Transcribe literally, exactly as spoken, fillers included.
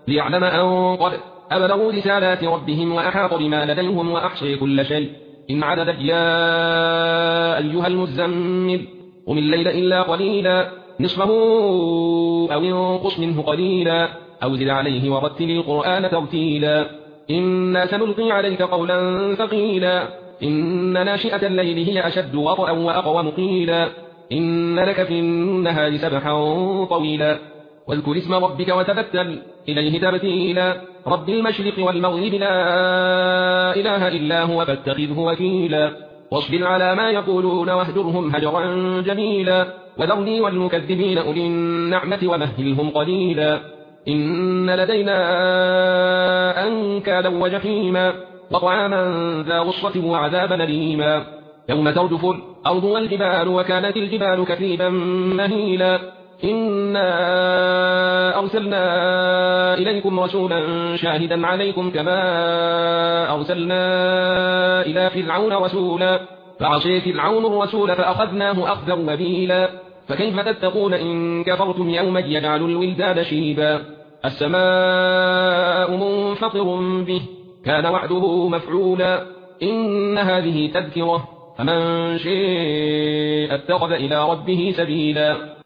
ليعلم أن قد أبلغوا رسالات ربهم وأحاط بما لديهم وأحصي كل شيء. إن عددت يا أيها المزمل قم الليل إلا قليلا نصفه أو انقص منه قليلا أو زد عليه ورتل القرآن ترتيلا. إنا سنلقي عليك قولا ثقيلا إن ناشئة الليل هي أشد وطئا وأقوم قيلا. إن لك في النهار سبحا طويلا واذكر اسم ربك وتبتل إليه تبتيلا. رب المشرق والمغرب لا إله إلا هو فاتخذه وكيلا. واصبر على ما يقولون واهجرهم هجرا جميلا. وذرني والمكذبين أولي النعمة ومهلهم قليلا. إن لدينا أنكالا وجحيما وطعاما ذا غصة وعذابا أليما. يوم ترجف الأرض والجبال وكانت الجبال كثيبا مهيلا. إنا أرسلنا إليكم رسولا شاهدا عليكم كما أرسلنا إلى فرعون رسولا فعصي فرعون الرسول فأخذناه أخذا وبيلا. فكيف تتقون إن كفرتم يوما يجعل الولدان شيبا. السماء منفطر به كان وعده مفعولا. إن هذه تذكرة فمن شاء اتخذ إلى ربه سبيلا.